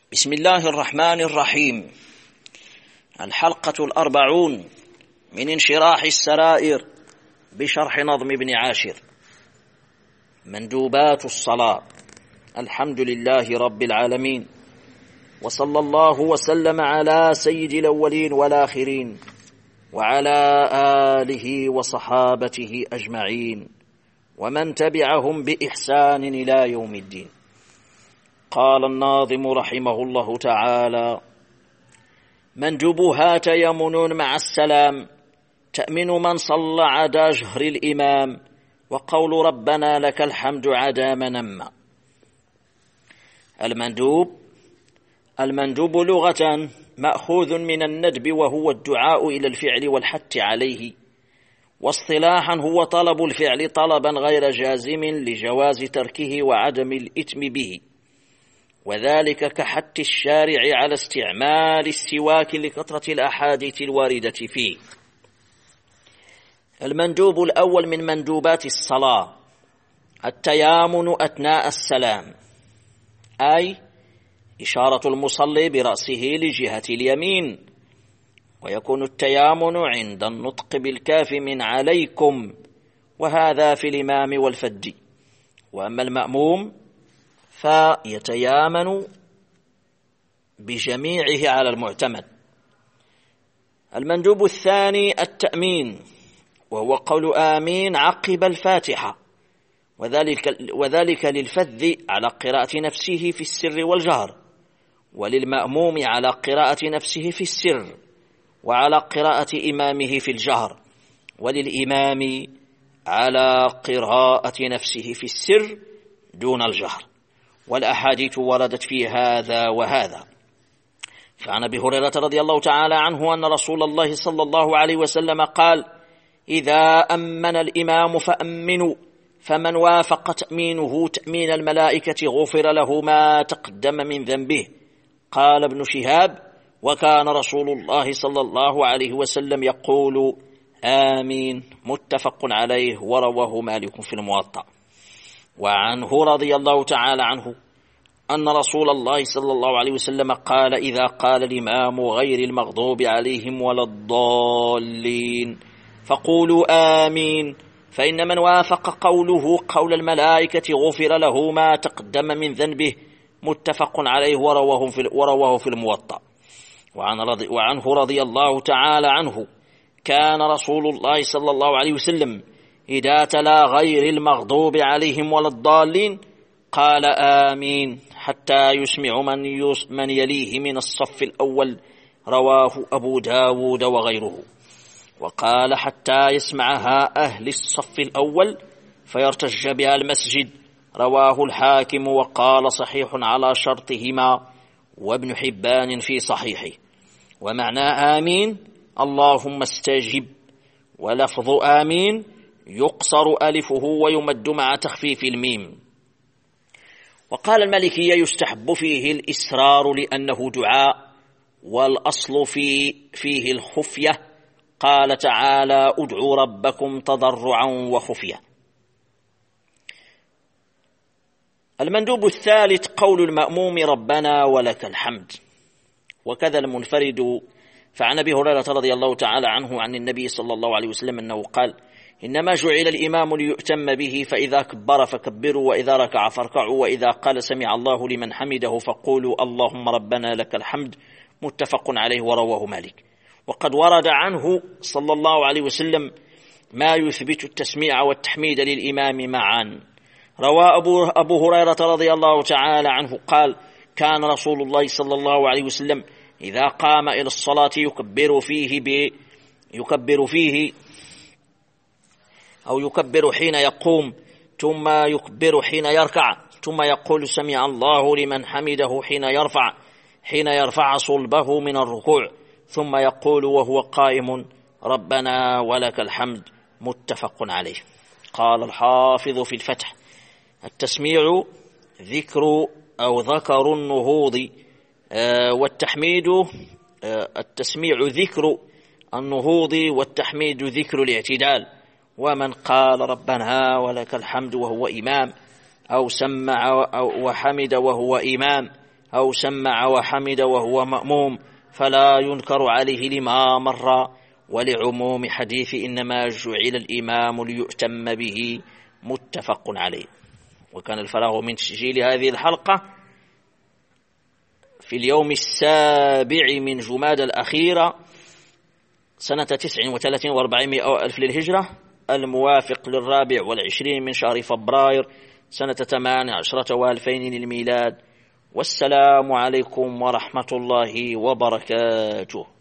بسم الله الرحمن الرحيم. الحلقة 40 من انشراح السرائر بشرح نظم ابن عاشر. مندوبات الصلاة. الحمد لله رب العالمين، وصلى الله وسلم على سيد الأولين والآخرين وعلى آله وصحابته أجمعين ومن تبعهم بإحسان إلى يوم الدين. قال الناظم رحمه الله تعالى: مندوبها تيمن مع السلام، تأمن من صلى عدا جهر الإمام، وقول ربنا لك الحمد عدا منما. المندوب لغة مأخوذ من الندب، وهو الدعاء إلى الفعل والحث عليه، واصطلاحا هو طلب الفعل طلبا غير جازم لجواز تركه وعدم الإثم به، وذلك كحث الشارع على استعمال السواك لكثرة الأحاديث الواردة فيه. المندوب الأول من مندوبات الصلاة التيامن أثناء السلام، أي إشارة المصلي برأسه لجهة اليمين، ويكون التيامن عند النطق بالكاف من عليكم، وهذا في الإمام والفد. وأما المأموم فيتيامن بجميعه على المعتمد. المندوب الثاني التأمين، وهو قول آمين عقب الفاتحة، وذلك للفذ على قراءة نفسه في السر والجهر، وللمأموم على قراءة نفسه في السر وعلى قراءة إمامه في الجهر، وللإمام على قراءة نفسه في السر دون الجهر. والأحاديث وردت في هذا وهذا. فعن أبي هريرة رضي الله تعالى عنه أن رسول الله صلى الله عليه وسلم قال: إذا أمن الإمام فأمنوا، فمن وافق تأمينه تأمين الملائكة غفر له ما تقدم من ذنبه. قال ابن شهاب: وكان رسول الله صلى الله عليه وسلم يقول آمين، متفق عليه، ورواه مالك في الموطأ. وعنه رضي الله تعالى عنه أن رسول الله صلى الله عليه وسلم قال: إذا قال الإمام غير المغضوب عليهم ولا الضالين فقولوا آمين، فإن من وافق قوله قول الملائكة غفر له ما تقدم من ذنبه، متفق عليه، ورواه في الموطأ. وعنه رضي الله تعالى عنه كان رسول الله صلى الله عليه وسلم إذا تلا غير المغضوب عليهم ولا الضالين قال آمين حتى يسمع من يليه من الصف الأول، رواه أبو داود وغيره. وقال حتى يسمعها أهل الصف الأول فيرتج بها المسجد، رواه الحاكم وقال صحيح على شرطهما، وابن حبان في صحيحه. ومعنى آمين اللهم استجب، ولفظ آمين يقصر ألفه ويمد مع تخفيف الميم. وقال المالكية يستحب فيه الإسرار لأنه دعاء، والأصل فيه الخفية. قال تعالى: ادعوا ربكم تضرعا وخفية. المندوب الثالث قول المأموم ربنا ولك الحمد، وكذا المنفرد. فعن أبي هريرة رضي الله تعالى عنه عن النبي صلى الله عليه وسلم أنه قال: إنما جعل الإمام ليؤتم به، فإذا كبر فكبروا، وإذا ركع فاركعوا، وإذا قال سمع الله لمن حمده فقولوا اللهم ربنا لك الحمد، متفق عليه، ورواه مالك. وقد ورد عنه صلى الله عليه وسلم ما يثبت التسميع والتحميد للإمام معا. روى أبو هريرة رضي الله تعالى عنه قال: كان رسول الله صلى الله عليه وسلم إذا قام إلى الصلاة يكبر حين يقوم، ثم يكبر حين يركع، ثم يقول سمع الله لمن حمده حين يرفع صلبه من الركوع، ثم يقول وهو قائم ربنا ولك الحمد، متفق عليه. قال الحافظ في الفتح: التسميع ذكر النهوض، والتحميد التسميع ذكر النهوض، والتحميد ذكر الاعتدال. ومن قال ربنا ولك الحمد وهو إمام، أو سمع وحمد وهو إمام، أو سمع وحمد وهو مأموم فلا ينكر عليه لما مر، ولعموم حديث إنما جعل الإمام ليؤتم به، متفق عليه. وكان الفراغ من تسجيل هذه الحلقة في اليوم 7 من جمادى الأخيرة سنة 39 و400 ألف للهجرة، الموافق 24 من شهر فبراير سنة 18 و2000 للميلاد. والسلام عليكم ورحمة الله وبركاته.